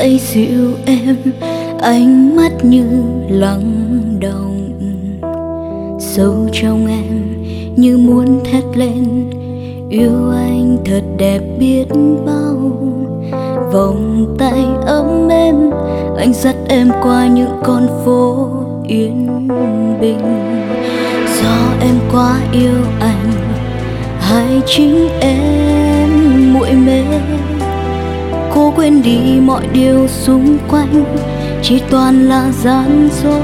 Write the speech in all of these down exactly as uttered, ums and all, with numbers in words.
ấy dịu em, ánh mắt như lắng đọng. Sâu trong em như muốn thét lên, yêu anh thật đẹp biết bao. Vòng tay ấm êm, anh dắt em qua những con phố yên bình. Do em quá yêu anh, hay chính em muội mê, cố quên đi mọi điều xung quanh, chỉ toàn là gian dối.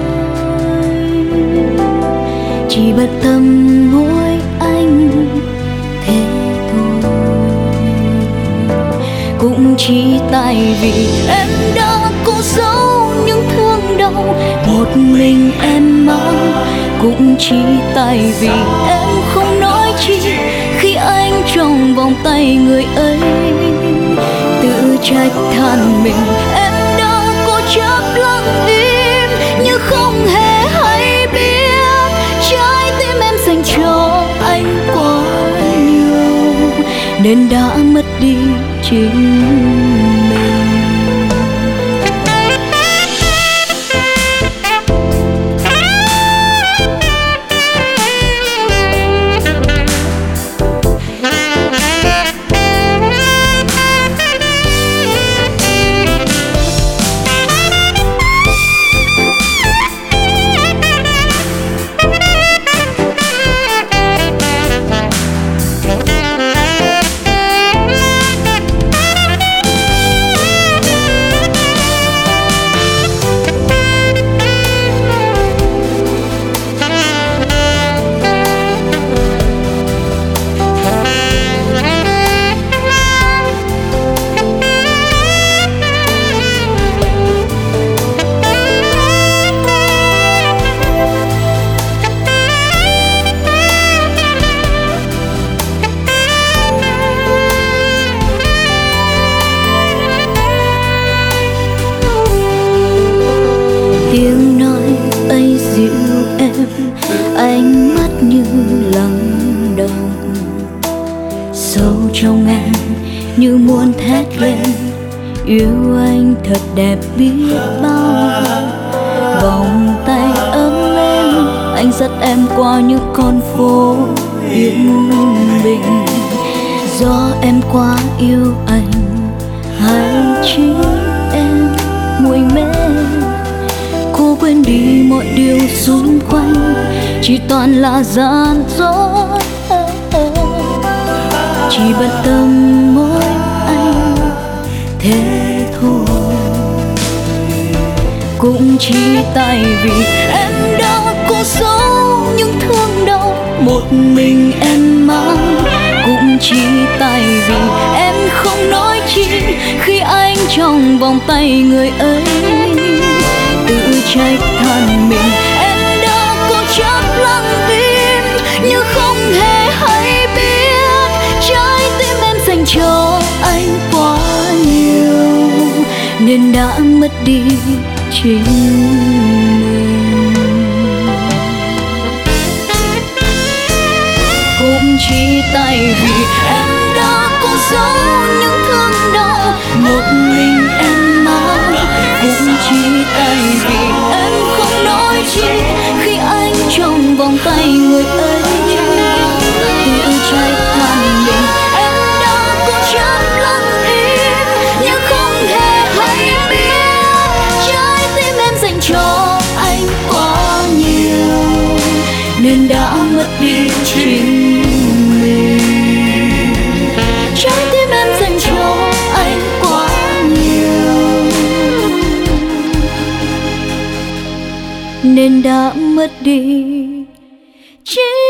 Chỉ bận tâm mỗi anh thế thôi, cũng chỉ tại vì em đã cố giấu những thương đau một mình em mang. Cũng chỉ tại vì em không nói chi khi anh trong vòng tay người ấy. Tự trách than mình em đã cố chấp lặng im, như không hề hay biết trái tim em dành cho anh quá nhiều, nên đã mất đi chính mình. Tiếng nói ấy dịu em, ánh mắt như lắng đọng. Sâu trong em như muốn thét lên, yêu anh thật đẹp biết bao. Vòng tay ấm êm, anh dắt em qua những con phố yên bình. Do em quá yêu anh, hay chính em muội mê, cố quên đi mọi điều xung quanh, chỉ toàn là gian dối. Chỉ bận tâm mỗi anh thế thôi, cũng chỉ tại vì em đã cố giấu những thương đau một mình em mang. Cũng chỉ tại vì em không nói chi khi anh trong vòng tay người ấy. Tự trách than mình em đã cố chấp lặng im, như không hề hay biết trái tim em dành cho anh quá nhiều, nên đã mất đi chính mình. Cũng chỉ tại vì em đã cố giấu những thương đau một mình em mang. Cũng chỉ tại vì em không nói chi khi anh trong vòng tay người ấy. Tự trách than mình em đã cố chấp lặng im, nhưng không hề hay biết trái tim em dành cho anh quá nhiều, nên đã mất đi chính mình. Trái tim em dành cho anh quá nhiều, nên đã mất đi chính